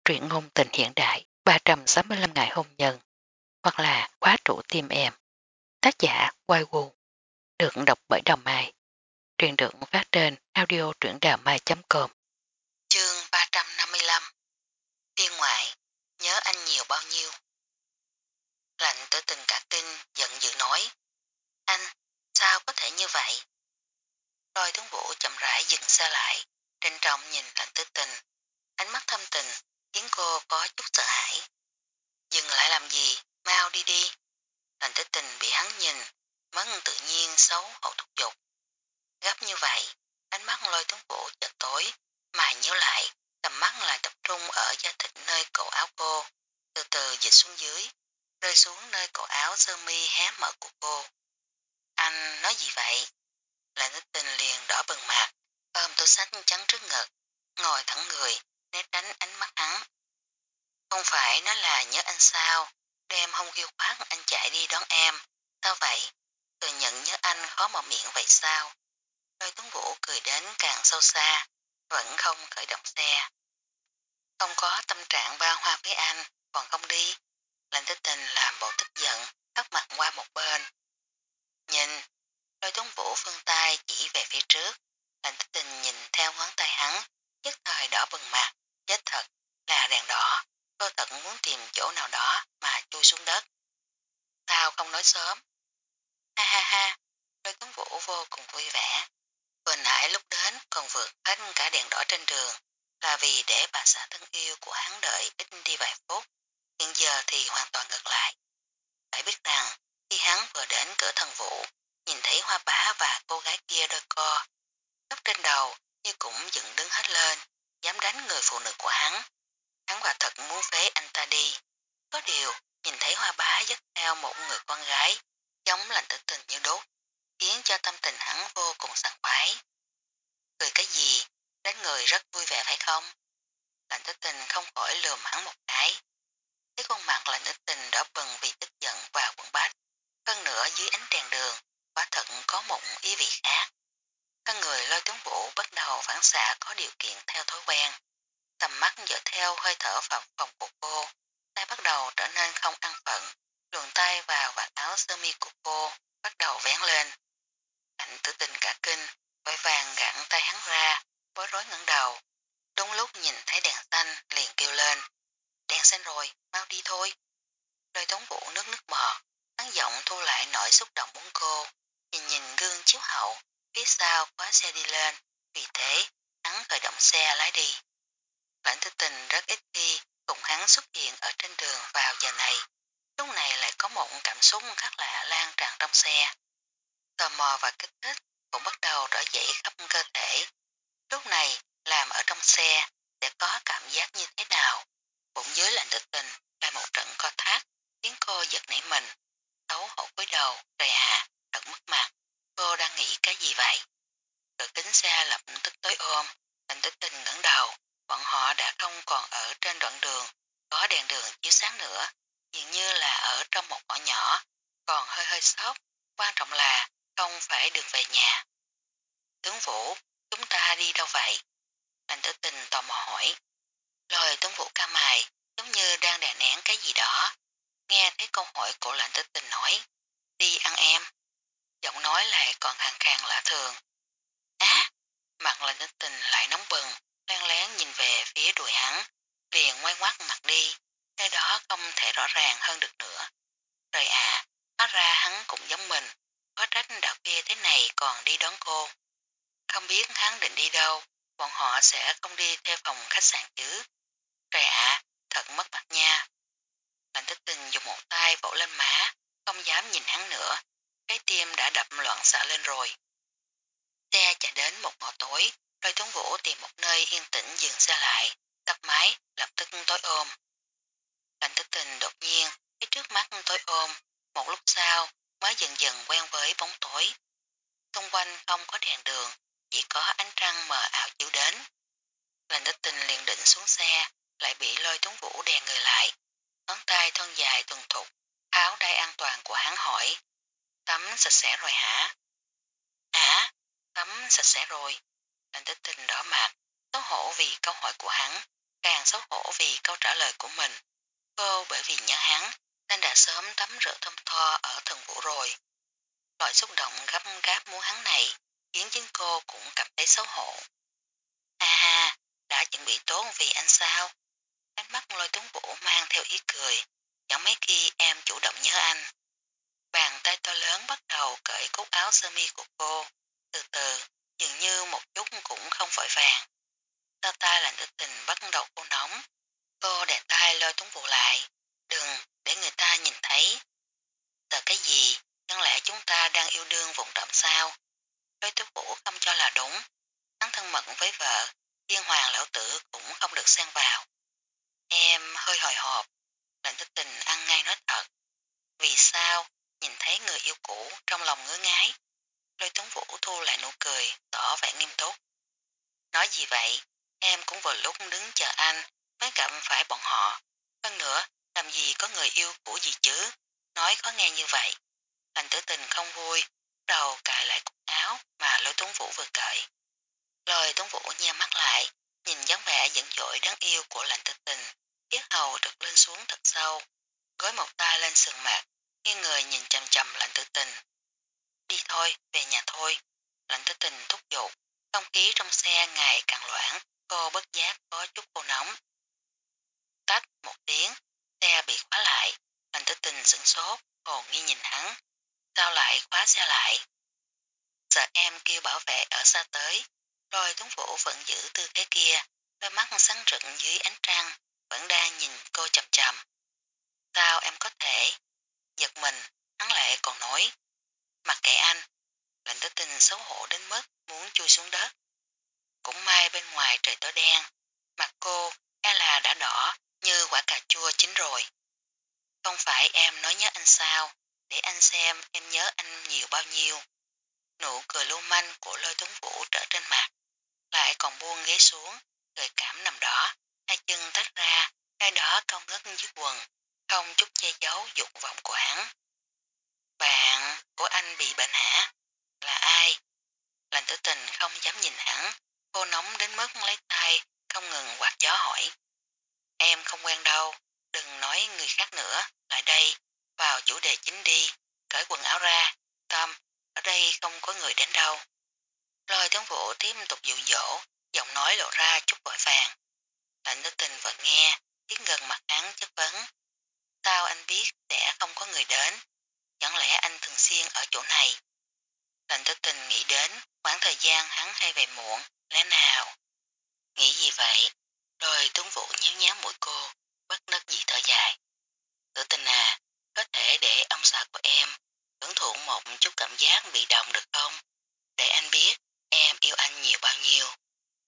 truyện ngôn tình hiện đại 365 ngày hôn nhân hoặc là khóa trụ tim em. Tác giả Quai Wu, được đọc bởi Đào Mai. Truyện được phát trên audio truyệnđàmai.com. Chương 355. Tiên ngoại, nhớ anh nhiều bao nhiêu? Lạnh Tử Tình cả kinh giận dữ nói: Anh, sao có thể như vậy? Lôi Tuấn Vũ chậm rãi dừng xe lại, trên trọng nhìn Lạnh Tử Tình, ánh mắt thâm tình khiến cô có chút sợ hãi. Dừng lại làm gì, mau đi đi. Lạnh Tử Tình bị hắn nhìn, mất tự nhiên xấu hổ thúc giục. Gấp như vậy, ánh mắt Lôi Tuấn Vũ chợt tối, mày nhíu lại, tầm mắt lại tập trung ở da thịt nơi cổ áo cô, từ từ dịch xuống dưới, rơi xuống nơi cổ áo sơ mi hé mở của cô. Anh nói gì vậy? Lạnh Tử Tình liền đỏ bừng mặt, ôm túi xách trắng trước ngực, ngồi thẳng người, né tránh ánh mắt hắn. Không phải nó là nhớ anh sao, đêm hôm khuya khoát anh chạy đi đón em, sao vậy? Thừa nhận nhớ anh khó mở miệng vậy sao? Lôi Tuấn Vũ cười đến càng sâu xa, vẫn không khởi động xe. Không có tâm trạng ba hoa với anh, còn không đi. Lạnh Tử Tình làm bộ tức giận, hất mặt qua một bên. Nhìn, Lôi Tuấn Vũ vươn tay chỉ về phía trước. Lạnh Tử Tình nhìn theo ngón tay hắn, nhất thời đỏ bừng mặt, chết thật, là đèn đỏ. Cô thật muốn tìm chỗ nào đó mà chui xuống đất. Sao không nói sớm? Ha ha ha, Lôi Tuấn Vũ vô cùng vui vẻ. Vừa nãy lúc đến còn vượt hết cả đèn đỏ trên đường, là vì để bà xã thân yêu của hắn đợi ít đi vài phút. Hiện giờ thì hoàn toàn ngược lại. Phải biết rằng, khi hắn vừa đến cửa Thần Vũ, nhìn thấy Hoa Bá và cô gái kia đôi co, tóc trên đầu như cũng dựng đứng hết lên, dám đánh người phụ nữ của hắn. Hắn quả thật muốn phế anh ta đi. Có điều, nhìn thấy Hoa Bá dắt theo một người con gái, giống Lạnh Tử Tình như đốt, khiến cho tâm tình hắn vô cùng sảng khoái. Cười cái gì, đánh người rất vui vẻ phải không? Lạnh Tử Tình không khỏi lườm hắn một cái. Thấy khuôn mặt Lạnh Tử Tình đỏ bừng vì tức giận và quẩn bách. Hơn nữa dưới ánh đèn đường, quả thật có một ý vị khác. Thân người Lôi Tuấn Vũ bắt đầu phản xạ có điều kiện theo thói quen. Tầm mắt dõi theo hơi thở vào phòng của cô, tay bắt đầu trở nên không an phận, luồn tay vào vạt áo sơ mi của cô, bắt đầu vén lên. Lạnh Tử Tình cả kinh, vội vàng gặn tay hắn ra, bối rối ngẩng đầu. Đúng lúc nhìn thấy đèn xanh liền kêu lên: Đèn xanh rồi, mau đi thôi. Lôi Tuấn Vũ nước bọt, hắn giọng thu lại nỗi xúc động muốn cô, nhìn gương chiếu hậu, phía sau khóa xe đi lên, vì thế hắn khởi động xe lái đi. Lạnh Tử Tình rất ít khi cùng hắn xuất hiện ở trên đường vào giờ này, lúc này lại có một cảm xúc khác lạ lan tràn trong xe. Tò mò và kích thích cũng bắt đầu trỗi dậy khắp cơ thể. Lúc này làm ở trong xe sẽ có cảm giác như thế nào? Bụng dưới Lạnh Tử Tình là một trận co thắt, khiến cô giật nảy mình, xấu hổ cúi đầu. Trời ạ, thật mất mặt, cô đang nghĩ cái gì vậy? Cửa kính xe lập tức tối ôm. Lạnh Tử Tình ngẩng đầu, bọn họ đã không còn ở trên đoạn đường có đèn đường chiếu sáng nữa, dường như là ở trong một ngõ nhỏ, còn hơi hơi sốc. Quan trọng là không phải đường về nhà. Tướng Vũ, chúng ta đi đâu vậy? Lạnh Tử Tình tò mò hỏi. Lời Tướng Vũ ca mày, giống như đang đè nén cái gì đó. Nghe thấy câu hỏi của Lạnh Tử Tình nói, đi ăn em. Giọng nói lại còn khàn khàn lạ thường. Á, mặt Lạnh Tử Tình lại nóng bừng, lén lén nhìn về phía đùi hắn, liền ngoái ngoắt mặt đi, cái đó không thể rõ ràng hơn được nữa. Trời ạ, hóa ra hắn cũng giống mình, có trách đạo kia thế này còn đi đón cô. Không biết hắn định đi đâu, bọn họ sẽ không đi theo phòng khách sạn chứ. Trời ạ, thật mất mặt nha. Lạnh Tử Tình dùng một tay vỗ lên má, không dám nhìn hắn nữa, cái tim đã đập loạn xạ lên rồi. Xe chạy đến một ngõ tối, Lôi Tuấn Vũ tìm một nơi yên tĩnh dừng xe lại, tắt máy, lập tức tối ôm. Lạnh Tử Tình đột nhiên, phía trước mắt tối ôm, một lúc sau mới dần dần quen với bóng tối. Xung quanh không có đèn đường, chỉ có ánh trăng mờ ảo chiếu đến. Lạnh Tử Tình liền định xuống xe, lại bị Lôi Tuấn Vũ đè người lại. Ngón tay thon dài thuần thục, áo đai an toàn của hắn hỏi. Tắm sạch sẽ rồi hả? Hả? Tắm sạch sẽ rồi. Lạnh Tử Tình đỏ mặt, xấu hổ vì câu hỏi của hắn, càng xấu hổ vì câu trả lời của mình. Cô bởi vì nhớ hắn nên đã sớm tắm rửa thơm tho ở thần vũ rồi. Loại xúc động gấp gáp muốn hắn này khiến chính cô cũng cảm thấy xấu hổ. Ha ha, đã chuẩn bị tốt vì anh sao? Ánh mắt Lôi Tuấn Vũ mang theo ý cười, chẳng mấy khi em chủ động nhớ anh. Bàn tay to lớn bắt đầu cởi cúc áo sơ mi của cô, từ từ, dường như một chút cũng không vội vàng. Sau tay lạnh tử tình bắt đầu cô nóng, cô đè tay Lôi Tuấn Vũ lại, đừng để người ta nhìn thấy. Sợ cái gì, chẳng lẽ chúng ta đang yêu đương vụng trộm sao? Lôi Tuấn Vũ không cho là đúng, hắn thân mật với vợ, thiên hoàng lão tử cũng không được xen vào. Em hơi hồi hộp, lạnh tử tình ăn ngay nói thật. Vì sao, nhìn thấy người yêu cũ trong lòng ngứa ngái. Lôi Tuấn Vũ thu lại nụ cười, tỏ vẻ nghiêm túc. Nói gì vậy, em cũng vào lúc đứng chờ anh mới gặp phải bọn họ. Hơn nữa, làm gì có người yêu cũ gì chứ, nói khó nghe như vậy. Lạnh tử tình không vui, đầu cài lại cúc áo mà Lôi Tuấn Vũ vừa cởi. Lôi Tuấn Vũ nheo mắt lại, nhìn dáng vẻ giận dỗi đáng yêu của lạnh tử tình, yết hầu trượt lên xuống thật sâu, gối một tay lên sườn mặt, nghiêng người nhìn chầm chầm lạnh tử tình. Đi thôi, về nhà thôi. Lạnh tử tình thúc giục, không khí trong xe ngày càng loãng, cô bất giác có chút cô nóng. Tách một tiếng, xe bị khóa lại, lạnh tử tình sửng sốt, hồ nghi nhìn hắn. Sao lại khóa xe lại? Sợ em kêu bảo vệ ở xa tới, Lôi Tuấn Vũ vẫn giữ tư thế kia, đôi mắt sáng rực dưới ánh trăng, vẫn đang nhìn cô chầm chầm. Sao em có thể? Giật mình, hắn lại còn nói. Mặc kệ anh, lạnh tử tình xấu hổ đến mức muốn chui xuống đất. Cũng may bên ngoài trời tối đen, mặt cô e là đã đỏ như quả cà chua chín rồi. Không phải em nói nhớ anh sao, để anh xem em nhớ anh nhiều bao nhiêu. Nụ cười lưu manh của Lôi Tuấn Vũ trở trên mặt, lại còn buông ghế xuống, gợi cảm nằm đó, hai chân tách ra, ngay đó cao ngất dưới quần, không chút che giấu dục vọng của hắn. Bạn của anh bị bệnh hả? Là ai? Lạnh tử tình không dám nhìn hắn, cô nóng đến mức lấy tay, không ngừng quạt gió hỏi. Em không quen đâu, đừng nói người khác nữa, lại đây, vào chủ đề chính đi, cởi quần áo ra, Tâm, ở đây không có người đến đâu. Lôi Tuấn Vũ tiếp tục dụ dỗ, giọng nói lộ ra chút vội vàng. Lạnh tử tình vẫn nghe, tiến gần mặt hắn chất vấn. Sao anh biết sẽ không có người đến? Chẳng lẽ anh thường xuyên ở chỗ này? Lạnh tử tình nghĩ đến khoảng thời gian hắn hay về muộn, lẽ nào? Nghĩ gì vậy? Rồi Tuấn Vũ nhéo nhéo mũi cô, bất đắc dĩ thở dài. Tử tình à, có thể để ông xã của em hưởng thụ một chút cảm giác bị động được không? Để anh biết em yêu anh nhiều bao nhiêu.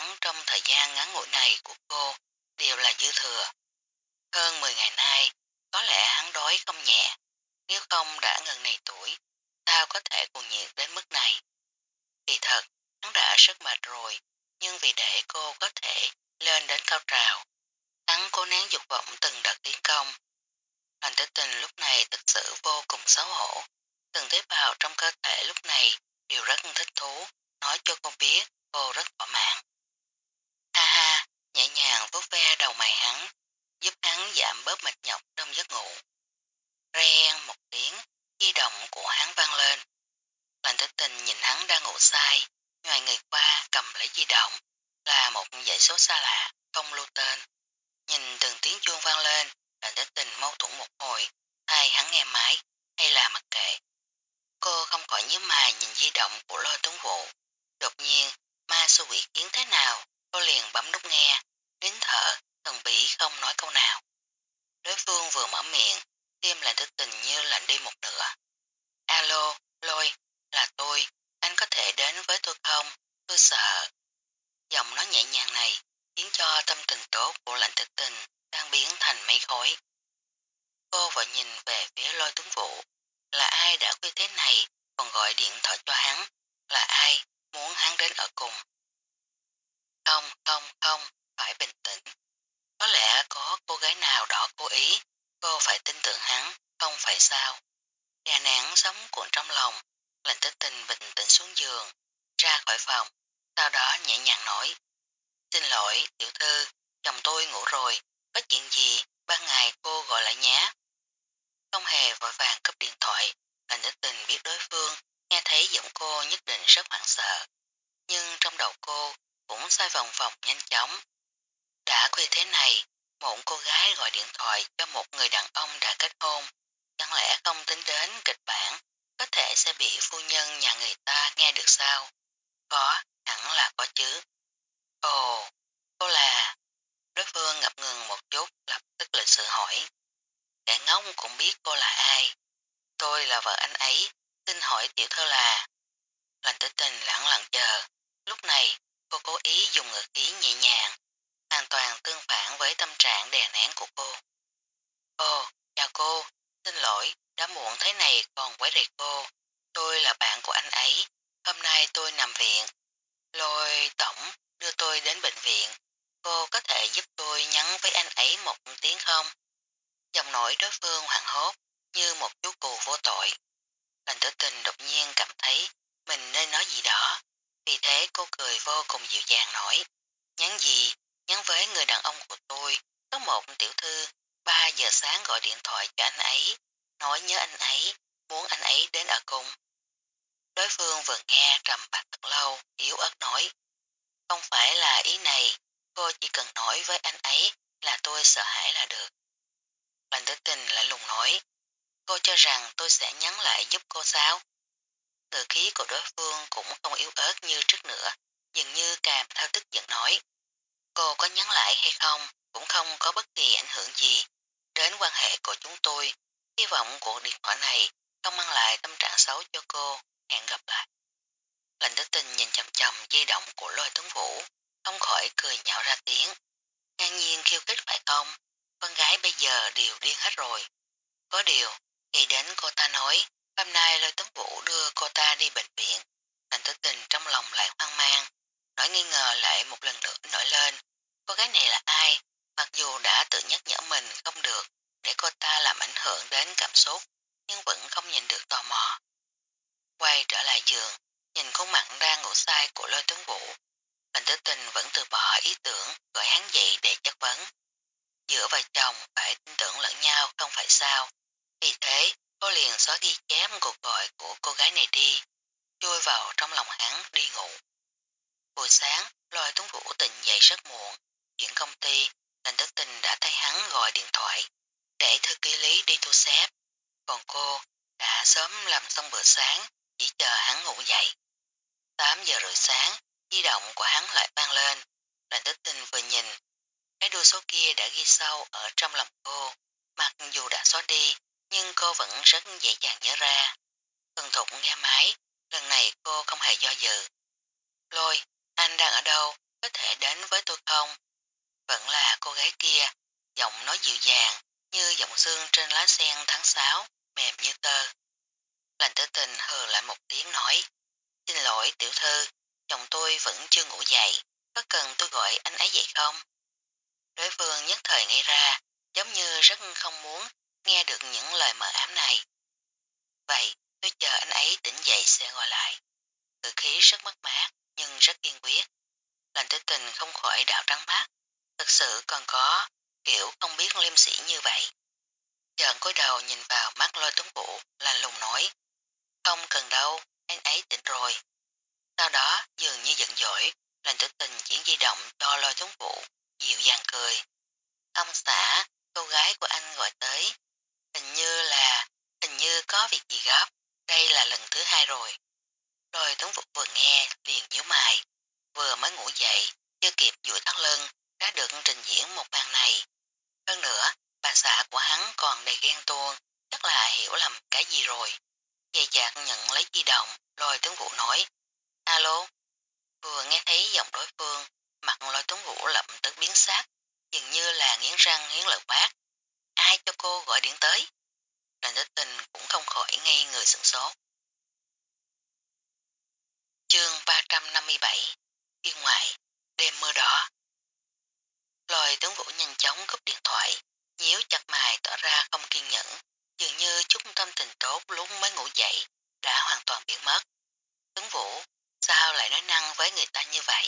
lắng trong thời gian ngắn ngủi này của cô đều là dư thừa. Hơn 10 ngày nay, có lẽ hắn đói không nhẹ, nếu không đã ngần này tuổi, sao có thể cuồng nhiệt đến mức này. Kỳ thật, hắn đã rất mệt rồi, nhưng vì để cô có thể lên đến cao trào, hắn cố nén dục vọng từng đợt tiến công. Lành Tử Tình lúc này thực sự vô cùng xấu hổ, từng tế bào trong cơ thể lúc này đều rất thích thú, nói cho cô biết cô rất thỏa mãn. Ha ha, nhẹ nhàng vuốt ve đầu mày hắn, giúp hắn giảm bớt mệt nhọc trong giấc ngủ. Reng một tiếng, di động của hắn vang lên. Lành Tử Tình nhìn hắn đang ngủ say, ngoài người qua cầm lấy di động, là một dãy số xa lạ, không lưu tên. Nhìn từng tiếng chuông vang lên, Lành Tử Tình mâu thuẫn một hồi, thay hắn nghe máy, hay là mặc kệ. Cô không khỏi nhíu mày nhìn di động của Lôi Tuấn Vũ. Đột nhiên, ma xu quỷ kiến thế nào, cô liền bấm nút nghe, nín thở, thần bỉ không nói câu nào. Đối phương vừa mở miệng, tim Lành Tử Tình như lạnh đi một nửa. Alo, Lôi, là tôi, anh có thể đến với tôi không? Tôi sợ. Giọng nói nhẹ nhàng này khiến cho tâm tình tốt của Lành Tử Tình đang biến thành mây khói. Cô vội nhìn về phía Lôi Tuấn Vũ. Là ai đã khuya thế này còn gọi điện thoại cho hắn? Là ai muốn hắn đến ở cùng? Không, không, không, phải bình tĩnh. Có lẽ có cô gái nào đó cố ý, cô phải tin tưởng hắn, không phải sao. Đè nén sống cuộn trong lòng, Lành Tử Tình bình tĩnh xuống giường, ra khỏi phòng, sau đó nhẹ nhàng nói. Xin lỗi, tiểu thư, chồng tôi ngủ rồi, có chuyện gì, ban ngày cô gọi lại nhé. Không hề vội vàng cúp điện thoại, Lành Tử Tình biết đối phương nghe thấy giọng cô nhất định rất hoảng sợ, nhưng trong đầu cô cũng xoay vòng vòng nhanh chóng. Đã khuya thế này, một cô gái gọi điện thoại cho một người đàn ông đã kết hôn, chẳng lẽ không tính đến kịch bản, có thể sẽ bị phu nhân nhà người ta nghe được sao? Có, hẳn là có chứ. Ồ, cô là... Đối phương ngập ngừng một chút, lập tức lịch sự hỏi. Kẻ ngốc cũng biết cô là ai. Tôi là vợ anh ấy, xin hỏi tiểu thơ là... Lành Tử Tình lặng lặng chờ. Lúc này, cô cố ý dùng ngữ khí nhẹ nhàng, hoàn toàn tương phản với tâm trạng đè nén của cô. Ồ, chào cô, xin lỗi, đã muộn thế này còn quấy rầy cô. Tôi là bạn của anh ấy, hôm nay tôi nằm viện. Lôi tổng đưa tôi đến bệnh viện. Cô có thể giúp tôi nhắn với anh ấy một tiếng không? Giọng nói đối phương hoảng hốt như một chú cù vô tội. Lành Tử Tình đột nhiên cảm thấy mình nên nói gì đó. Vì thế cô cười vô cùng dịu dàng nói. Nhắn gì? Nhắn với người đàn ông của tôi. Có một tiểu thư 3 giờ sáng gọi điện thoại cho anh ấy. Nói nhớ anh ấy, muốn anh ấy đến ở cùng. Đối phương vừa nghe trầm bạc thật lâu, yếu ớt nói. Không phải là ý này, cô chỉ cần nói với anh ấy là tôi sợ hãi là được. Lành Tử Tình lại lùng nói. Cô cho rằng tôi sẽ nhắn lại giúp cô sao? Ngữ khí của đối phương cũng không yếu ớt như trước nữa, dường như càng thao tức giận nói. Cô có nhắn lại hay không cũng không có bất kỳ ảnh hưởng gì đến quan hệ của chúng tôi. Hy vọng cuộc điện thoại này không mang lại tâm trạng xấu cho cô. Hẹn gặp lại. Lành Tử Tình nhìn chầm chầm di động của Lôi Tuấn Vũ, không khỏi cười nhạo ra tiếng. Ngang nhiên khiêu khích phải không? Con gái bây giờ đều điên hết rồi. Có điều, nghĩ đến cô ta nói, hôm nay Lôi Tuấn Vũ đưa cô ta đi bệnh viện. Lành Tử Tình trong lòng lại hoang mang, nỗi nghi ngờ lại một lần nữa nổi lên. Cô gái này là ai? Mặc dù đã tự nhắc nhở mình không được để cô ta làm ảnh hưởng đến cảm xúc, nhưng vẫn không nhìn được tò mò. Quay trở lại giường, nhìn khuôn mặt đang ngủ say của Lôi Tuấn Vũ, Lành Tử Tình vẫn từ bỏ ý tưởng gọi hắn dậy để chất vấn. Giữa vợ chồng phải tin tưởng lẫn nhau không phải sao. Vì thế, cô liền xóa ghi chép cuộc gọi của cô gái này đi, chui vào trong lòng hắn đi ngủ. Buổi sáng, Lôi Tuấn Vũ tỉnh dậy rất muộn. Chuyện công ty, Lành Tử Tình đã thay hắn gọi điện thoại để thư ký lý đi thu xếp. Còn cô đã sớm làm xong bữa sáng, chỉ chờ hắn ngủ dậy. 8 giờ rưỡi sáng, di động của hắn lại vang lên. Lành Tử Tình vừa nhìn, cái đuôi số kia đã ghi sâu ở trong lòng cô. Mặc dù đã xóa đi, nhưng cô vẫn rất dễ dàng nhớ ra. Thuần thục nghe máy, lần này cô không hề do dự. Lôi, anh đang ở đâu? Có thể hỏi đạo trắng mắt, thực sự còn có kiểu không biết liêm sĩ như vậy. Chợt cúi đầu nhìn vào mắt Lôi Tuấn Vũ, lạnh lùng nói, không cần đâu, anh ấy tỉnh rồi. Sau đó dường như giận dỗi, Lệnh Tử Tình chuyển di động cho Lôi Tuấn Vũ, dịu dàng cười. Ông xã, cô gái của anh gọi tới, hình như có việc gì gấp, đây là lần thứ hai rồi. Lôi Tuấn Vũ vừa nghe liền nhíu mày, vừa mới ngủ dậy, chưa kịp duỗi thắt lưng, đã được trình diễn một màn này. Hơn nữa, bà xã của hắn còn đầy ghen tuông, chắc là hiểu lầm cái gì rồi. Dày chạc nhận lấy di động, Lôi Tuấn Vũ nói, alo, vừa nghe thấy giọng đối phương, mặt Lôi Tuấn Vũ lập tức biến sắc, dường như là nghiến răng nghiến lợi quát. Ai cho cô gọi điện tới? Lệnh Tử Tình cũng không khỏi ngây người sửng sốt. Chương 357 Phiên ngoại, đêm mưa đỏ. Lôi Tuấn Vũ nhanh chóng cúp điện thoại, nhíu chặt mày tỏ ra không kiên nhẫn, dường như chút tâm tình tốt lúc mới ngủ dậy, đã hoàn toàn biến mất. Tuấn Vũ, sao lại nói năng với người ta như vậy?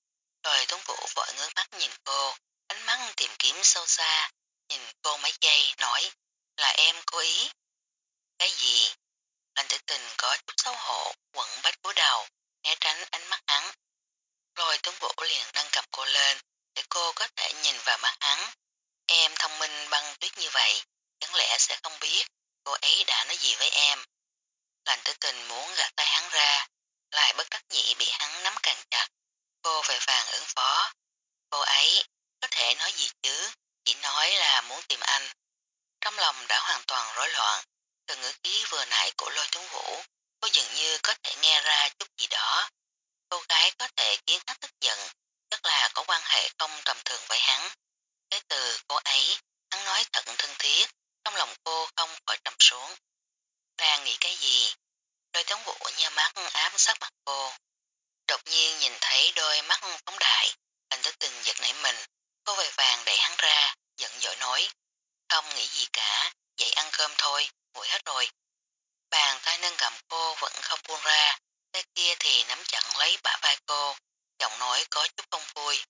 Lôi Tuấn Vũ vội ngước mắt nhìn cô, ánh mắt tìm kiếm sâu xa, nhìn cô mấy giây, nói, là em cố ý. Cái gì? Lệnh Tử Tình có chút xấu hổ, quặn bách cúi đầu, né tránh ánh mắt hắn. Rồi Tuấn Vũ liền nâng cầm cô lên, để cô có thể nhìn vào mắt hắn. Em thông minh băng tuyết như vậy, chẳng lẽ sẽ không biết cô ấy đã nói gì với em? Lệnh Tử Tình muốn gạt tay hắn ra, lại bất đắc dĩ bị hắn nắm càng chặt. Cô vội vàng ứng phó. Cô ấy có thể nói gì chứ, chỉ nói là muốn tìm anh. Trong lòng đã hoàn toàn rối loạn, từ ngữ khí vừa nãy của Lôi Tuấn Vũ, cô dường như có thể nghe ra chút gì đó. Cô gái có thể khiến hắn tức giận, chắc là có quan hệ không tầm thường với hắn. Cái từ cô ấy, hắn nói thật thân thiết, trong lòng cô không khỏi trầm xuống. Đang nghĩ cái gì? Lôi Tuấn Vũ nheo mắt ám sát mặt cô. Đột nhiên nhìn thấy đôi mắt phóng đại, Lệnh Tử Tình giật nảy mình, cô vội vàng đẩy hắn ra, giận dỗi nói. Không nghĩ gì cả, dậy ăn cơm thôi, nguội hết rồi. Bàn tay nâng gầm cô vẫn không buông ra, tay kia thì nắm chặt lấy bả vai cô, giọng nói có chút không vui.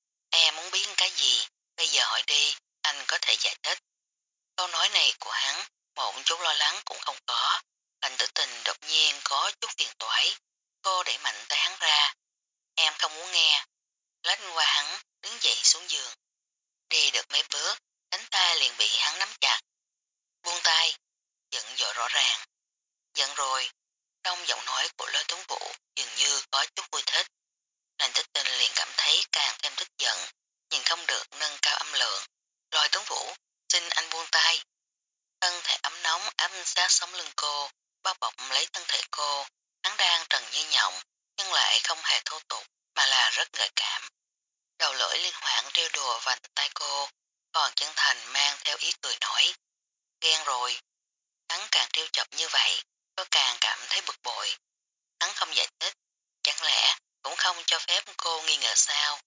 Em muốn biết cái gì, bây giờ hỏi đi, anh có thể giải thích. Câu nói này của hắn, một chút lo lắng cũng không có. Lệnh Tử Tình đột nhiên có chút phiền toái. Cô đẩy mạnh tay hắn ra. Em không muốn nghe. Lách qua hắn, đứng dậy xuống giường. Đi được mấy bước, cánh tay liền bị hắn nắm chặt. Buông tay, giận dội rõ ràng. Giận rồi, trong giọng nói của Lôi Tuấn Vũ dường như có chút vui thích. Lệnh Tử Tình liền cảm thấy càng thêm tức giận, nhìn không được nâng cao âm lượng. Lôi Tuấn Vũ, xin anh buông tay. Thân thể ấm nóng áp sát sống lưng cô, bao bọc lấy thân thể cô, hắn đang trần như nhộng, nhưng lại không hề thô tục, mà là rất gợi cảm. Đầu lưỡi liên hoảng trêu đùa vành tay cô, còn chân thành mang theo ý cười nói. Ghen rồi. Hắn càng trêu chọc như vậy, cô càng cảm thấy bực bội. Hắn không giải thích, chẳng lẽ cũng không cho phép cô nghi ngờ sao?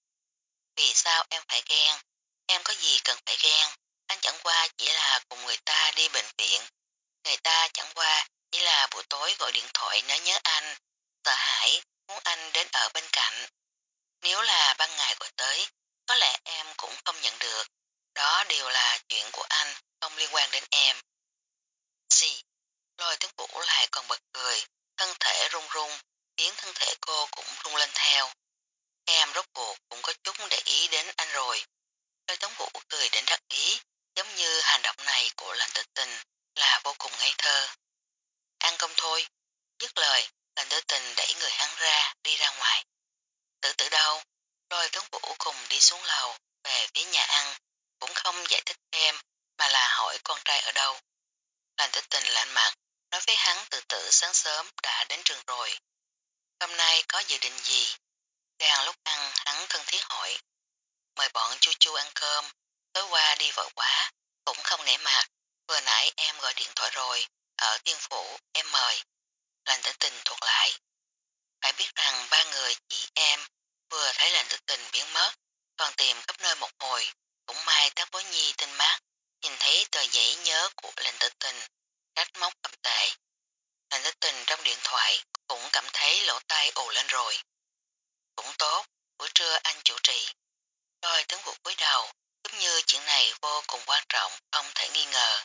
Vì sao em phải ghen? Em có gì cần phải ghen? Anh chẳng qua chỉ là cùng người ta đi bệnh viện. Người ta chẳng qua chỉ là buổi tối gọi điện thoại nói nhớ anh, sợ hãi, muốn anh đến ở bên cạnh. Nếu là ban ngày gọi tới, có lẽ em cũng không nhận được. Đó đều là chuyện của anh, không liên quan đến em. Gì? Lôi Tuấn Vũ lại còn bật cười, thân thể run run, khiến thân thể cô cũng run lên theo. Em rốt cuộc cũng có chút để ý đến anh rồi. Lôi Tuấn Vũ cười đến đắc ý, giống như hành động này của Lệnh Tử Tình là vô cùng ngây thơ. Ăn cơm thôi. Dứt lời, Lệnh Tử Tình đẩy người hắn ra, đi ra ngoài. Tử tử đâu? Lôi Tuấn Vũ cùng đi xuống lầu, về phía nhà ăn, cũng không giải thích thêm, mà là hỏi con trai ở đâu. Lệnh Tử Tình lạnh mặt, nói với hắn tự tử sáng sớm đã đến trường rồi. Hôm nay có dự định gì? Đang lúc ăn, hắn thân thiết hỏi. Mời bọn Chu Chu ăn cơm, tối qua đi vội quá, cũng không nể mặt, vừa nãy em gọi điện thoại rồi, ở Tiên Phủ, em mời. Lệnh Tử Tình thuộc lại. Phải biết rằng ba người chị em vừa thấy Lệnh Tử Tình biến mất, còn tìm khắp nơi một hồi, cũng may Tác Bối Nhi tinh mắt, nhìn thấy tờ giấy nhớ của Lệnh Tử Tình, trách móc cầm tệ. Lệnh Tử Tình trong điện thoại cũng cảm thấy lỗ tai ù lên rồi. Cũng tốt, buổi trưa anh chủ trì. vô cùng quan trọng, không thể nghi ngờ.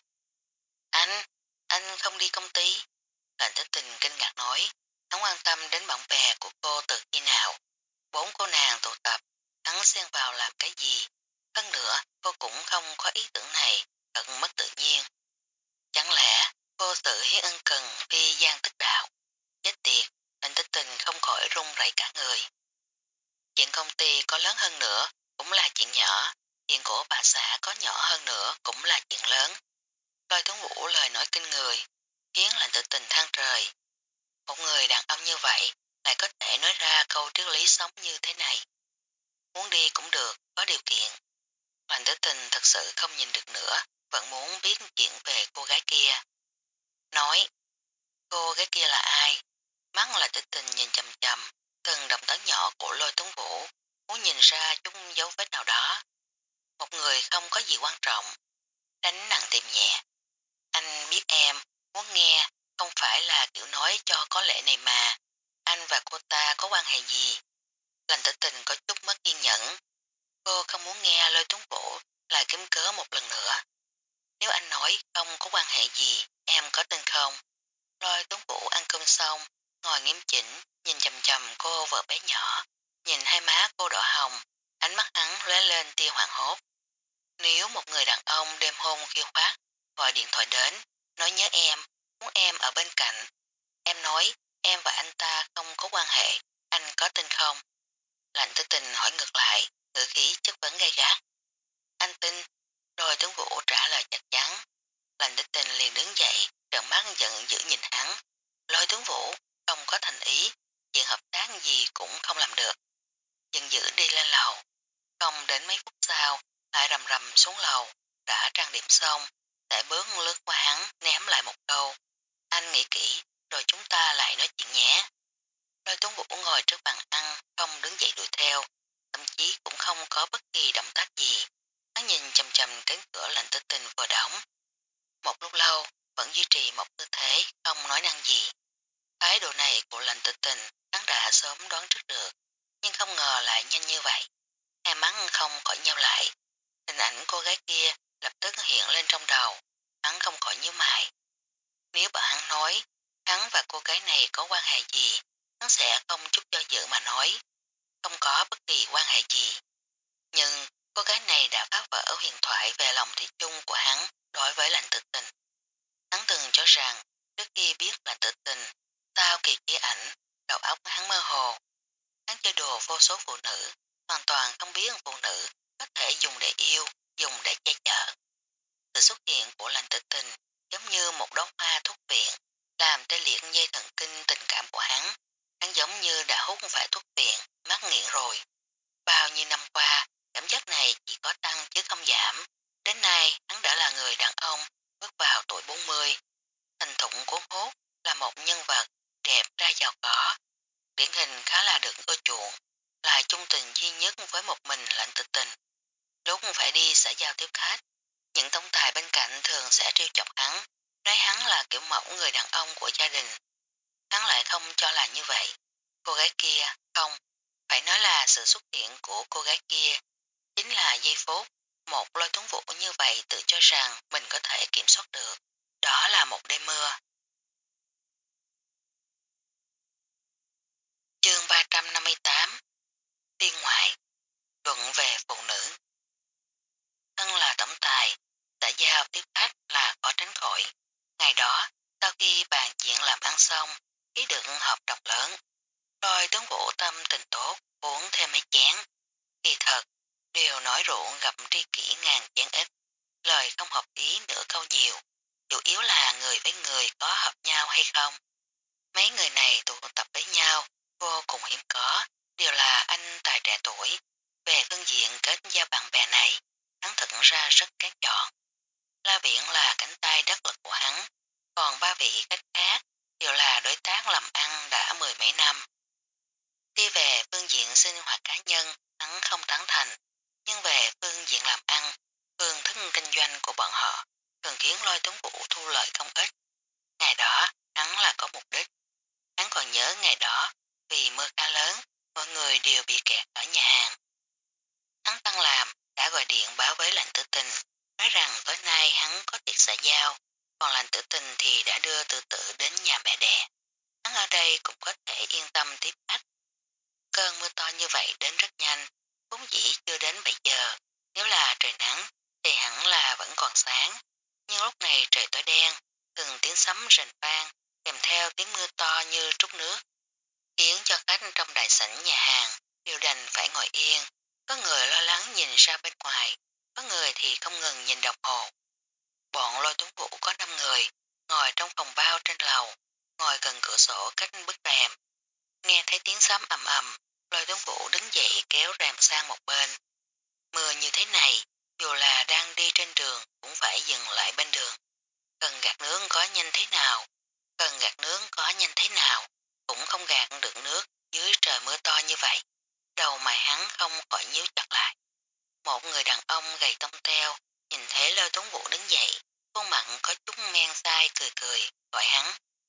Anh không đi công ty? Lệnh Tử Tình kinh ngạc nói, hắn quan tâm đến bạn bè của cô từ khi nào. 4 cô nàng tụ tập, hắn xen vào làm cái gì? Hơn nữa, cô cũng không có ý tưởng này, thật mất tự nhiên. Chẳng lẽ cô tự hiến ân cần phi gian tức đạo? Chết tiệt, Lệnh Tử Tình không khỏi run rẩy cả người. Chuyện công ty có lớn hơn nữa cũng là chuyện nhỏ, chuyện của bà xã có nhỏ hơn nữa cũng là chuyện lớn. Lôi Tuấn Vũ lời nói kinh người, khiến Lệnh Tử Tình than trời. Một người đàn ông như vậy lại có thể nói ra câu triết lý sống như thế này. Muốn đi cũng được, có điều kiện. Lệnh Tử Tình thật sự không nhìn được nữa, vẫn muốn biết chuyện về cô gái kia. Nói, cô gái kia là ai? Mắt Lệnh Tử Tình nhìn chầm chầm, từng động tác nhỏ của Lôi Tuấn Vũ, muốn nhìn ra chút dấu vết nào đó. Một người không có gì quan trọng, đánh nặng tìm nhẹ. Anh biết em, muốn nghe, không phải là kiểu nói cho có lẽ này mà. Anh và cô ta có quan hệ gì? Lệnh Tử Tình có chút mất kiên nhẫn. Cô không muốn nghe Lôi Tuấn Vũ lại kiếm cớ một lần nữa. Nếu anh nói không có quan hệ gì, em có tin không? Lôi Tuấn Vũ ăn cơm xong, ngồi nghiêm chỉnh, nhìn chầm chầm cô vợ bé nhỏ, nhìn hai má cô đỏ hồng, ánh mắt hắn lóe lên tia hoảng hốt. Nếu một người đàn ông đêm hôm khuya khoát gọi điện thoại đến, nói nhớ em, muốn em ở bên cạnh, em nói em và anh ta không có quan hệ, anh có tin không? Lệnh Tử Tình hỏi ngược lại, ngữ khí chất vấn gay gắt. Anh tin, rồi Tuấn Vũ trả lời chắc chắn. Lệnh Tử Tình liền đứng dậy, trợn mắt giận dữ nhìn hắn. Lôi Tuấn Vũ, không có thành ý, chuyện hợp tác gì cũng không làm được. Giận dữ đi lên lầu, không đến mấy phút sau, lại rầm rầm xuống lầu, đã trang điểm xong, để bước lướt qua hắn, ném lại một câu. Anh nghĩ kỹ, rồi chúng ta lại nói chuyện nhé. Lôi Tuấn Vũ ngồi trước bàn ăn, không đứng dậy đuổi theo, thậm chí cũng không có bất kỳ động tác gì. Hắn nhìn chầm chầm đến cửa Lệnh Tử Tình vừa đóng. Một lúc lâu, vẫn duy trì một tư thế, không nói năng gì. Thái độ này của Lệnh Tử Tình, hắn đã sớm đoán trước được, nhưng không ngờ lại nhanh như vậy. Hai mắt không khỏi nhau lại. Hình ảnh cô gái kia lập tức hiện lên trong đầu, hắn không khỏi nhíu mày. Nếu bà hắn nói, hắn và cô gái này có quan hệ gì, hắn sẽ không chút do dự mà nói, không có bất kỳ quan hệ gì. Nhưng cô gái này đã phá vỡ huyền thoại về lòng thị chung của hắn đối với Lệnh Tử Tình. Hắn từng cho rằng, trước khi biết Lệnh Tử Tình, sau kỳ chia ảnh, đầu óc hắn mơ hồ. Hắn chơi đùa vô số phụ nữ, hoàn toàn không biết phụ nữ có thể dùng để yêu, dùng để che chở. Sự xuất hiện của Lệnh Tử Tình giống như một đóa hoa thuốc viện, làm tê liệt dây thần kinh tình cảm của hắn. Hắn giống như đã hút phải thuốc viện, mắc nghiện rồi. Bao nhiêu năm qua, cảm giác này chỉ có tăng chứ không giảm. Đến nay, hắn đã là người đàn ông, bước vào tuổi 40. Thành thụng cuốn hút là một nhân vật đẹp ra giàu có, điển hình khá là được ưa chuộng, là chung tình duy nhất với một mình Lệnh Tử Tình. Lúc phải đi xã giao tiếp khách, những tổng tài bên cạnh thường sẽ trêu chọc hắn, nói hắn là kiểu mẫu người đàn ông của gia đình. Hắn lại không cho là như vậy. Cô gái kia, không, phải nói là sự xuất hiện của cô gái kia, chính là giây phút, một Lôi Tuấn Vũ như vậy tự cho rằng mình có thể kiểm soát được. Đó là một đêm mưa. Chương 358 Tiên ngoại luận về phụ nữ. Thân là tổng tài, xã giao tiếp khách là có tránh khỏi. Ngày đó, sau khi bàn chuyện làm ăn xong, ký được hợp đồng lớn, Lôi Tuấn Vũ tâm tình tốt, uống thêm mấy chén. Kỳ thật, đều nói rượu gặp tri kỷ ngàn chén ít, lời không hợp ý nửa câu nhiều, chủ yếu là người với người có hợp nhau hay không. Mấy người này tụ tập với nhau, vô cùng hiếm có, đều là anh tài trẻ tuổi. Về phương diện kết giao bạn bè này, hắn thật ra rất kén chọn. La Viễn là cánh tay đắc lực của hắn, còn ba vị khách khác đều là đối tác làm ăn đã mười mấy năm. Đi về phương diện sinh hoạt cá nhân, hắn không tán thành, nhưng về phương diện làm ăn, sang một bên. Mưa như thế này, dù là đang đi trên đường cũng phải dừng lại bên đường. Cần gạt nước có nhanh thế nào, cần gạt nước có nhanh thế nào, cũng không gạt được nước dưới trời mưa to như vậy. Đầu mày hắn không khỏi nhíu chặt lại. Một người đàn ông gầy tông teo, nhìn thấy Lôi Tuấn Vũ đứng dậy, khuôn mặt có chút men say cười cười, gọi hắn.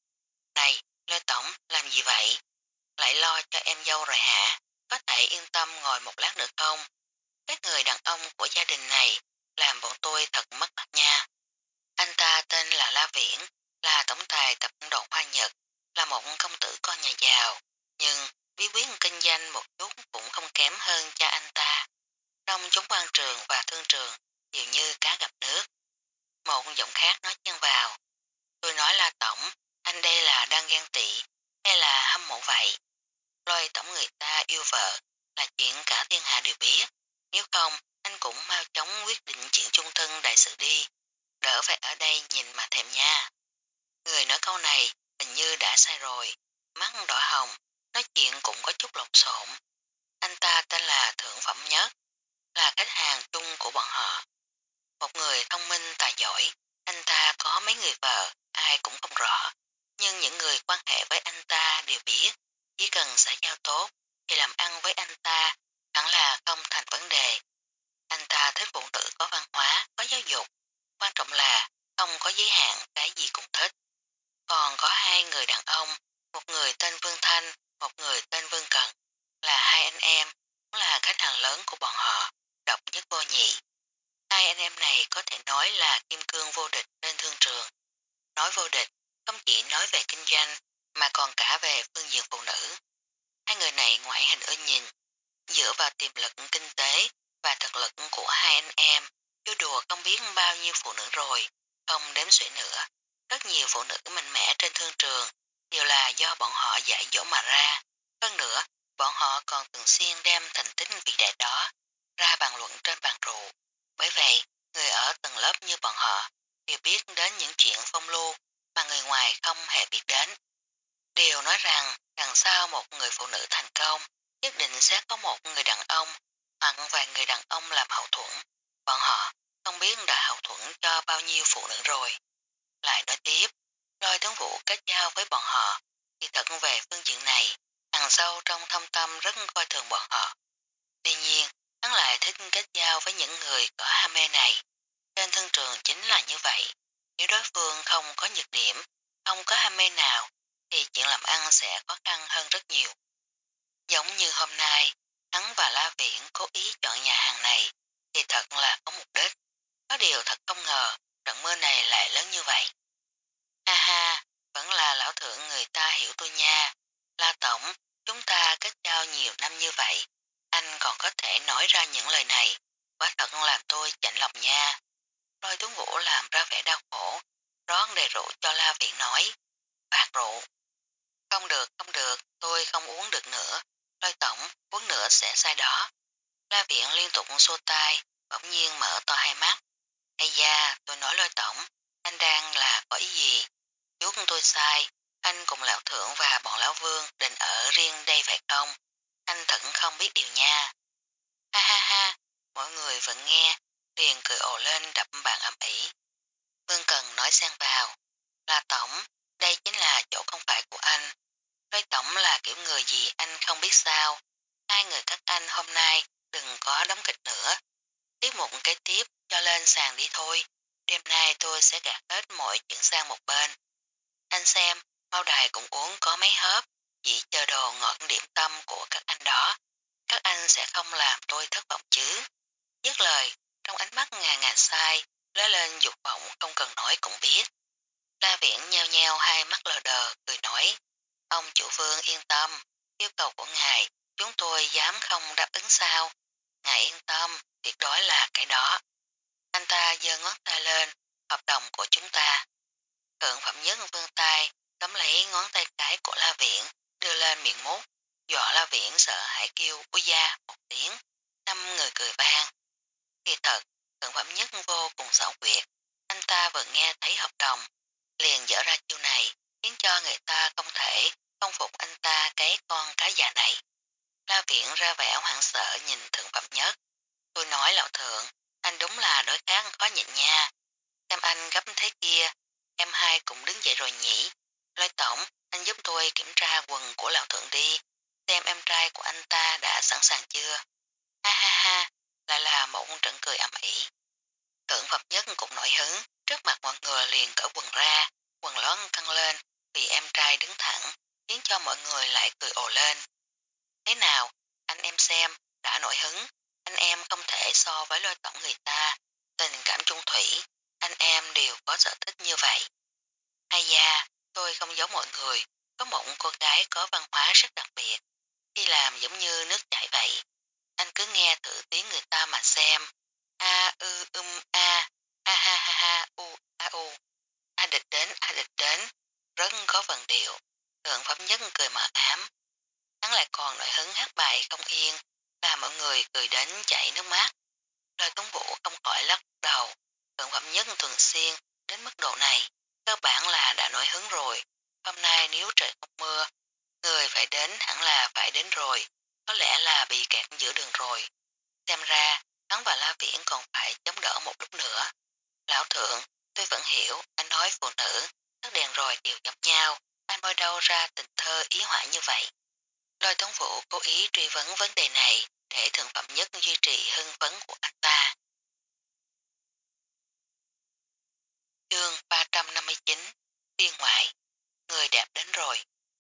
Này, Lôi Tổng, làm gì vậy? Lại lo cho em dâu rồi hả? Có thể yên tâm ngồi một lát nữa không? Các người đàn ông của gia đình này làm bọn tôi thật mất mặt nha. Anh ta tên là La Viễn, là tổng tài tập đoàn Hoa Nhật, là một công tử con nhà giàu, nhưng bí quyết kinh doanh một chút cũng không kém hơn cha anh ta. Trong chúng quan trường và thương trường đều như cá gặp nước. Một giọng khác nói chen vào. Tôi nói là tổng, anh đây là đang ghen tị hay là hâm mộ vậy? Lôi tổng người ta yêu vợ là chuyện cả thiên hạ đều biết. Nếu không, anh cũng mau chóng quyết định chuyện chung thân đại sự đi. Đỡ phải ở đây nhìn mà thèm nha. Người nói câu này hình như đã sai rồi. Mắt đỏ hồng, nói chuyện cũng có chút lộn xộn. Anh ta tên là Thượng Phẩm Nhất, là khách hàng chung của bọn họ. Một người thông minh tài giỏi, anh ta có mấy người vợ, ai cũng không rõ. Nhưng những người quan hệ với anh ta đều biết, chỉ cần xã giao tốt, thì làm ăn với anh ta hẳn là không thành vấn đề. Anh ta thích phụ nữ có văn hóa, có giáo dục. Quan trọng là không có giới hạn, cái gì cũng thích. Còn có hai người đàn ông, một người tên Vương Thanh, một người tên Vương Cần, là hai anh em, cũng là khách hàng lớn của bọn họ, độc nhất vô nhị. Hai anh em này có thể nói là kim cương vô địch trên thương trường. Nói vô địch, không chỉ nói về kinh doanh, mà còn cả về phương diện phụ nữ. Hai người này ngoại hình ưa nhìn, dựa vào tiềm lực kinh tế và thực lực của hai anh em, chơi đùa không biết bao nhiêu phụ nữ rồi, không đếm xuể nữa. Rất nhiều phụ nữ mạnh mẽ trên thương trường đều là do bọn họ dạy dỗ mà ra. Hơn nữa, bọn họ còn thường xuyên đem thành tích vĩ đại đó ra bàn luận trên bàn rượu. Bởi vậy, người ở tầng lớp như bọn họ đều biết đến những chuyện phong lưu mà người ngoài không hề biết đến. Đều nói rằng đằng sau một người phụ nữ thành công nhất định sẽ có một người đàn ông hoặc vài người đàn ông làm hậu thuẫn. Bọn họ không biết đã hậu thuẫn cho bao nhiêu phụ nữ rồi. Lại nói tiếp, Lôi Tuấn Vũ kết giao với bọn họ thì thật về phương diện này, hằng sâu trong thâm tâm rất coi thường bọn họ. Tuy nhiên, hắn lại thích kết giao với những người có ham mê này. Trên thương trường chính là như vậy. Nếu đối phương không có nhược điểm, không có ham mê nào, thì chuyện làm ăn sẽ khó khăn hơn rất nhiều. Giống như hôm nay, hắn và La Viễn cố ý chọn nhà hàng này, thì thật là có mục đích. Có điều thật không ngờ, trận mưa này lại lớn như vậy. Ha ha, vẫn là lão thượng người ta hiểu tôi nha. La Tổng, chúng ta kết giao nhiều năm như vậy, anh còn có thể nói ra những lời này, quá thật làm tôi chạnh lòng nha. Lôi Tuấn Vũ làm ra vẻ đau khổ, rót đầy rượu cho La Viễn nói. Phạt rượu. Không được, không được, tôi không uống được nữa. Lôi Tổng, uống nữa sẽ sai đó. La Viễn liên tục xô tay, bỗng nhiên mở to hai mắt. Ây da, tôi nói Lôi Tổng, anh đang là có ý gì? Chút tôi sai, anh cùng lão thượng và bọn lão vương định ở riêng đây phải không? Anh thật không biết điều nha. Ha ha ha, mọi người vẫn nghe, liền cười ồ lên đập bàn ầm ĩ. Vương Cần nói xen vào, là tổng, đây chính là chỗ không phải của anh. Lôi tổng là kiểu người gì anh không biết sao. Hai người các anh hôm nay đừng có đóng kịch nữa. Tiết mục kế tiếp cho lên sàn đi thôi. Đêm nay tôi sẽ gạt hết mọi chuyện sang một bên. Anh xem, mau đài cũng uống có mấy hớp, chỉ chờ đồ ngọt điểm tâm của các anh đó. Các anh sẽ không làm tôi thất vọng chứ. Dứt lời, trong ánh mắt ngà ngà sai, lóe lên dục vọng không cần nói cũng biết. La Viễn nheo nheo hai mắt lờ đờ, cười nói, ông chủ vương yên tâm, yêu cầu của ngài, chúng tôi dám không đáp ứng sao. Ngài yên tâm, tuyệt đối là cái đó. Anh ta giơ ngón tay lên, hợp đồng của chúng ta. Thượng phẩm nhất vươn tay, cắm lấy ngón tay cái của La Viễn, đưa lên miệng mút, dọa La Viễn sợ hãi kêu ui da một tiếng. Năm người cười vang. Khi thật, thượng phẩm nhất vô cùng xảo quyệt. Anh ta vừa nghe thấy hợp đồng, liền dở ra chiêu này, khiến cho người ta không thể không phục anh ta cái con cá già này. nhịn nha. Xem anh gấp thế kia, em hai cũng đứng dậy rồi nhỉ. Lôi tổng, anh giúp tôi kiểm tra quần của lão thượng đi, xem em trai của anh ta đã sẵn sàng chưa. Ha ha ha, lại là một trận cười ầm ĩ. Thượng Phẩm Nhất cũng nổi hứng, trước mặt mọi người liền cởi quần ra, quần lót căng lên vì em trai đứng thẳng, khiến cho mọi người lại cười ồ lên. Thế nào, anh em xem, đã nổi hứng, anh em không thể so với Lôi tổng người ta, tình cảm chung thủy, anh em đều có sở thích như vậy. Hay da, tôi không giống mọi người, có một cô gái có văn hóa rất đặc biệt, khi làm giống như nước chảy vậy. Anh cứ nghe thử tiếng người ta mà xem. A ư a, ha ha ha ha u a u. A địch đến, rất có phần điệu. Thượng Phẩm Nhất cười mờ ám. Hắn lại còn nổi hứng hát bài không yên, làm mọi người cười đến chảy nước mắt. Lôi Tuấn Vũ không khỏi lắc đầu. Thượng Phẩm Nhất thường xuyên đến mức độ này, cơ bản là đã nổi hứng rồi. Hôm nay nếu trời không mưa, người phải đến hẳn là phải đến rồi, có lẽ là bị kẹt giữa đường rồi. Xem ra, hắn và La Viễn còn phải chống đỡ một lúc nữa. Lão thượng, tôi vẫn hiểu, anh nói phụ nữ, tắt đèn rồi đều giống nhau, anh môi đâu ra tình thơ ý họa như vậy. Lôi Tuấn Vũ cố ý truy vấn vấn đề này để Thượng Phẩm Nhất duy trì hưng phấn của anh ta. Chương 359 Tiên ngoại, người đẹp đến rồi.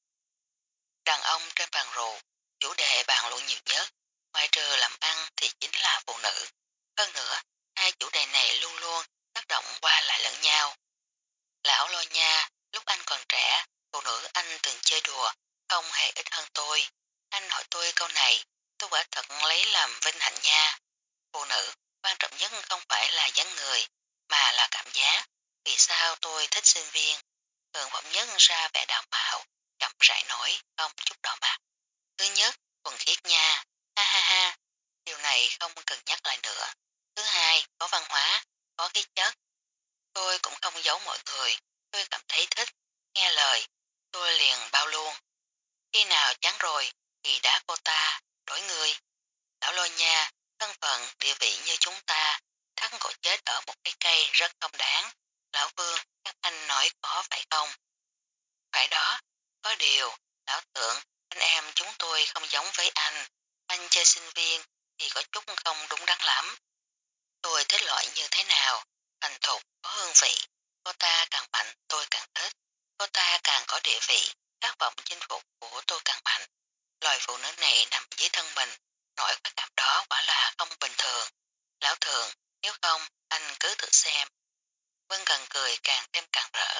Đàn ông trên bàn rượu, chủ đề bàn luận nhiều nhất, ngoài trừ làm ăn thì chính là phụ nữ. Hơn nữa, hai chủ đề này luôn luôn tác động qua lại lẫn nhau. Lão Lôi nha, lúc anh còn trẻ, phụ nữ anh từng chơi đùa, không hề ít hơn tôi. Anh hỏi tôi câu này, tôi quả thật lấy làm vinh hạnh nha. Phụ nữ, quan trọng nhất không phải là dáng người, mà là cảm giác. Vì sao tôi thích sinh viên? Thường Phẩm Nhất ra vẻ đạo mạo, chậm rãi nói, không chút đỏ mặt. Thứ nhất, quần khiết nha, ha ha ha, điều này không cần nhắc lại nữa. Thứ hai, có văn hóa, có khí chất. Tôi cũng không giấu mọi người, tôi cảm thấy thích, nghe lời, tôi liền bao luôn. Khi nào chán rồi, thì đá cô ta, đổi người. Lão Lôi nha, thân phận, địa vị như chúng ta, thắt cổ chết ở một cái cây rất không đáng. Lão Vương, các anh nói có phải không? Phải đó, có điều, lão tưởng, anh em chúng tôi không giống với anh chơi sinh viên thì có chút không đúng đắn lắm. Tôi thích loại như thế nào, thành thục, có hương vị, cô ta càng mạnh tôi càng thích, cô ta càng có địa vị, tác vọng chinh phục của tôi càng mạnh. Loài phụ nữ này nằm dưới thân mình, nỗi khoái cảm đó quả là không bình thường. Lão thượng, nếu không, anh cứ thử xem. Vân Cần cười càng thêm càng rỡ.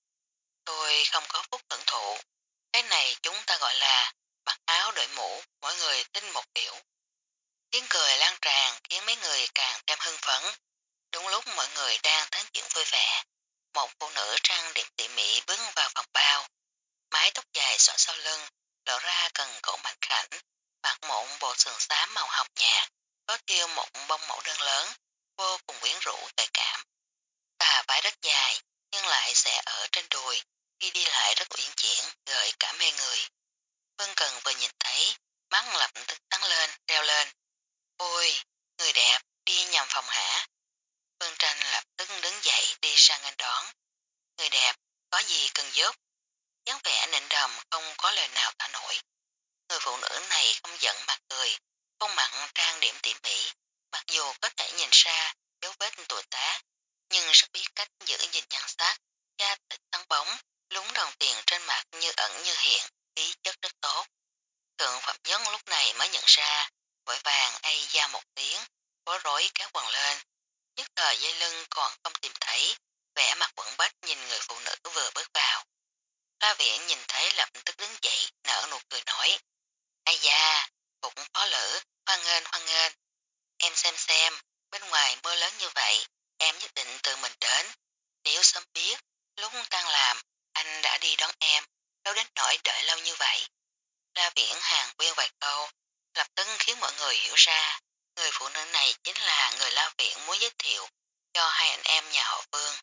Tôi không có phúc hưởng thụ. Cái này chúng ta gọi là mặc áo đội mũ, mỗi người tin một kiểu. Tiếng cười lan tràn khiến mấy người càng thêm hưng phấn. Đúng lúc mọi người đang tán chuyện vui vẻ, một phụ nữ trang điểm tỉ mỉ bước vào phòng bao. Mái tóc dài xõa sau lưng, lộ ra cần cổ mảnh khảnh, mặc một bộ sườn xám màu hồng nhạt, có thêu một bông mẫu đơn lớn, vô cùng quyến rũ gợi cảm. Tà váy rất dài, nhưng lại sẽ ở trên đùi, khi đi lại rất uyển chuyển, gợi cảm mê người. Vân Cần vừa nhìn thấy, mắt lập tức tăng lên, reo lên. Ôi, người đẹp, đi nhầm phòng hả? Vân Tranh lập tức đứng dậy đi sang anh đón. Người đẹp, có gì cần giúp? Dáng vẻ nịnh đầm không có lời nào tả nổi. Người phụ nữ này không giận mặt cười, khuôn mặt trang điểm tỉ mỉ, mặc dù có thể nhìn ra dấu vết tuổi tác, nhưng rất biết cách giữ gìn nhan sắc, da thịt trắng bóng, lúng đồng tiền trên mặt như ẩn như hiện, ý chất rất tốt. Thượng Phẩm Nhất lúc này mới nhận ra, vội vàng ây da một tiếng, bối rối kéo quần lên, nhất thời dây lưng còn không tìm thấy, vẻ mặt quẩn bách nhìn người phụ nữ vừa bước vào. La Viễn nhìn thấy lập tức đứng dậy, nở nụ cười nói, ai da, cũng phó lữ, hoan nghênh, em xem, bên ngoài mưa lớn như vậy, em nhất định tự mình đến, nếu sớm biết, lúc tan làm, anh đã đi đón em, đâu đến nỗi đợi lâu như vậy. La Viễn hàng quyên vài câu, lập tức khiến mọi người hiểu ra, người phụ nữ này chính là người La Viễn muốn giới thiệu cho hai anh em nhà họ Vương.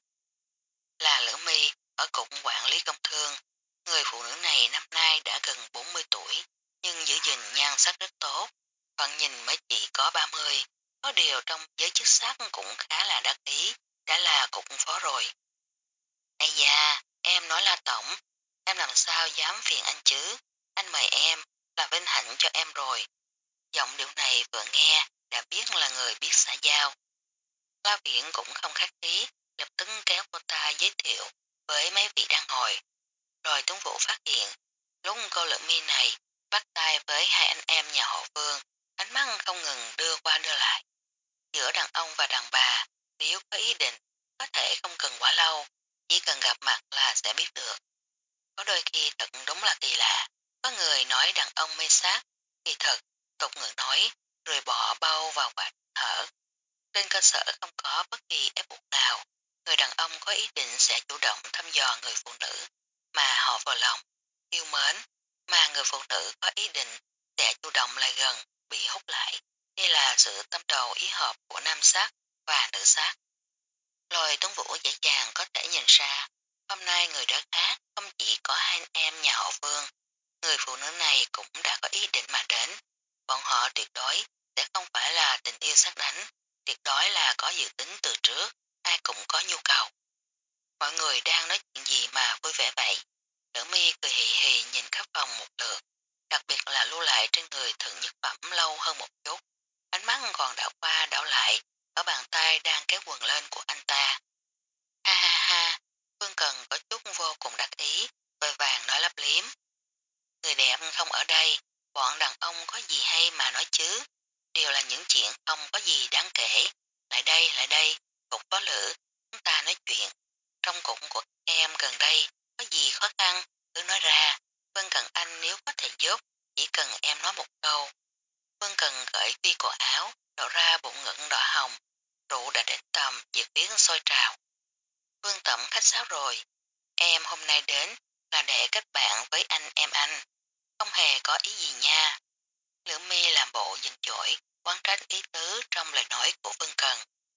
Là Lữ My ở cục quản lý công thương, người phụ nữ này năm nay đã gần 40 tuổi, nhưng giữ gìn nhan sắc rất tốt, còn nhìn mới chỉ có 30, có điều trong giới chức sắc cũng khá là đắc ý, đã là cục phó rồi. Ây da, em nói La Tổng, em làm sao dám phiền anh chứ, anh mời em, là vinh hạnh cho em rồi. Giọng điệu này vừa nghe, đã biết là người biết xã giao. La Viễn cũng không khách khí, lập tức kéo cô ta giới thiệu với mấy vị đang ngồi. Rồi Tuấn Vũ phát hiện, lúc cô Lữ Mi này bắt tay với hai anh em nhà họ Vương, ánh mắt không ngừng đưa qua đưa lại. Giữa đàn ông và đàn bà, nếu có ý định, có thể không cần quá lâu, chỉ cần gặp mặt là sẽ biết được. Có đôi khi thật đúng là kỳ lạ, có người nói đàn ông mê sát, kỳ thực, tục ngữ nói, rồi bỏ bao vào quạt thở. Trên cơ sở không có bất kỳ ép buộc nào, người đàn ông có ý định sẽ chủ động thăm dò người phụ nữ mà họ vào lòng, yêu mến, mà người phụ nữ có ý định sẽ chủ động lại gần, bị hút lại. Đây là sự tâm đầu ý hợp của nam sát và nữ sát. Lôi Tuấn Vũ dễ dàng có thể nhìn ra, hôm nay người đó khác không chỉ có hai anh em nhà họ Vương, người phụ nữ này cũng đã có ý định mà đến. Bọn họ tuyệt đối sẽ không phải là tình yêu sát đánh, tuyệt đối là có dự tính từ trước, ai cũng có nhu cầu. Mọi người đang nói chuyện gì mà vui vẻ vậy? Lữ Mi cười hì hì nhìn khắp phòng một lượt, đặc biệt là lưu lại trên người Thượng Nhất Phẩm lâu hơn một chút. Ánh mắt còn đảo qua đảo lại, ở bàn tay đang kéo quần lên của anh ta. Ha ha ha, Phương Cần có chút vô cùng đắc ý, vội vàng nói lấp liếm. Người đẹp không ở đây, bọn đàn ông có gì hay mà nói chứ, đều là những chuyện không có gì đáng kể. Lại đây, cục phó Lữ, chúng ta nói chuyện. Trong cục của em gần đây, có gì khó khăn, cứ nói ra, Vân Cần anh nếu có thể giúp, chỉ cần em nói một câu. Vân Cần gợi phi cổ áo, lộ ra bụng ngực đỏ hồng, rượu đã đến tầm, nhiệt biến sôi trào. Vương Tẩm khách sáo rồi, em hôm nay đến là để kết bạn với anh em anh, không hề có ý gì nha. Lữ Mi làm bộ giận dỗi, quán trách ý tứ trong lời nói của Vương Cần.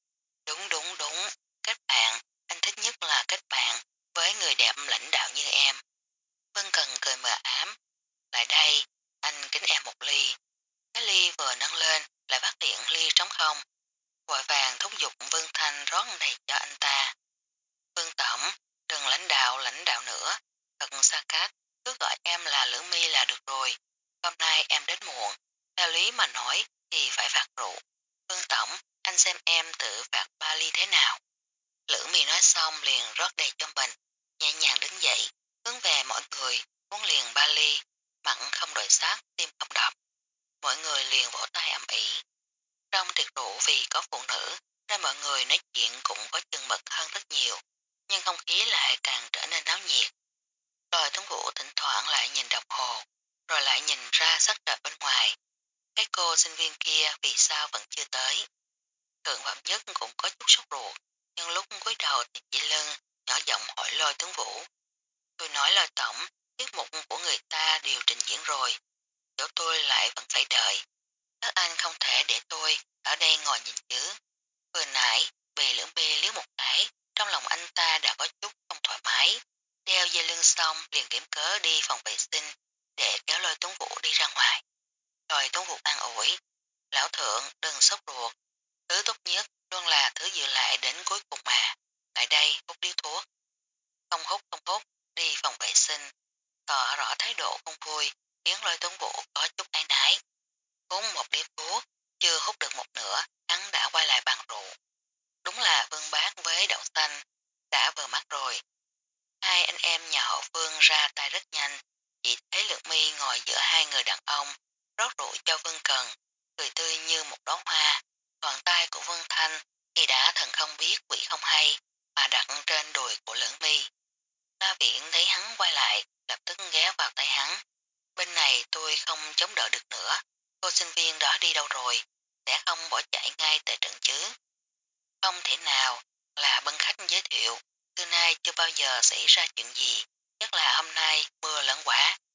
Đúng, kết bạn, anh thích nhất là kết bạn với người đẹp lãnh đạo như em. Vương Cần cười mờ ám, lại đây, anh kính em một ly. Cái ly vừa nâng lên lại phát hiện ly trống không, vội vàng thúc giục Vương Thanh rót đầy cho anh ta. Vương Tổng, đừng lãnh đạo nữa, thật xa cách, cứ gọi em là Lữ Mi là được rồi. Hôm nay em đến muộn, theo lý mà nói thì phải phạt rượu. Vương Tổng, anh xem em tự phạt 3 ly thế nào. Lữ Mi nói xong liền rót đầy cho mình, nhẹ nhàng đứng dậy, hướng về mọi người, uống liền 3 ly, mặn không đổi sát, tim không đập. Mọi người liền vỗ tay ầm ĩ. Trong tiệc rượu vì có phụ nữ, nên mọi người nói chuyện cũng có chừng mực hơn rất nhiều, nhưng không khí lại càng trở nên náo nhiệt. Rồi Tuấn Vũ thỉnh thoảng lại nhìn đồng hồ, rồi lại nhìn ra sắc trời bên ngoài. Cái cô sinh viên kia vì sao vẫn chưa tới? Thượng Phạm Nhất cũng có chút sốt ruột, nhưng lúc cúi đầu thì chỉ lưng, nhỏ giọng hỏi Lôi Tuấn Vũ. Tôi nói lời tổng, tiết mục của người ta đều trình diễn rồi, chỗ tôi lại vẫn phải đợi. Các anh không thể để tôi ở đây ngồi nhìn chứ. Vừa nãy, bị Lưỡng Bi liếu một cái, trong lòng anh ta đã có chút không thoải mái. Đeo dây lưng xong liền kiếm cớ đi phòng vệ sinh để kéo Lôi Tuấn Vũ đi ra ngoài. Rồi Tuấn Vũ an ủi, lão thượng đừng sốt ruột, thứ tốt nhất luôn là thứ giữ lại đến cuối cùng mà. Lại đây hút điếu thuốc. Không hút, đi phòng vệ sinh. Tỏ rõ thái độ không vui, khiến Lôi Tuấn Vũ có chút áy náy. Hút một điếu thuốc, chưa hút được một nửa, hắn đã quay lại bàn rượu. Đúng là Vương Bác với đậu xanh, đã vừa mắt rồi. Hai anh em nhà họ Vương ra tay rất nhanh, chỉ thấy Lược Mi ngồi giữa hai người đàn ông, rót rượu cho Vương Cần, cười tươi như một đóa hoa, còn tay của Vương Thanh thì đã thần không biết quỷ không hay, mà đặt trên đùi của Lưỡng Mi. La Viễn thấy hắn quay lại, lập tức ghé vào tay hắn. Bên này tôi không chống đỡ được nữa, cô sinh viên đó đi đâu rồi, sẽ không bỏ chạy ngay tại trận chứ. Không thể nào, là bên khách giới thiệu, từ nay chưa bao giờ xảy ra chuyện gì, chắc là hôm nay mưa lớn quá.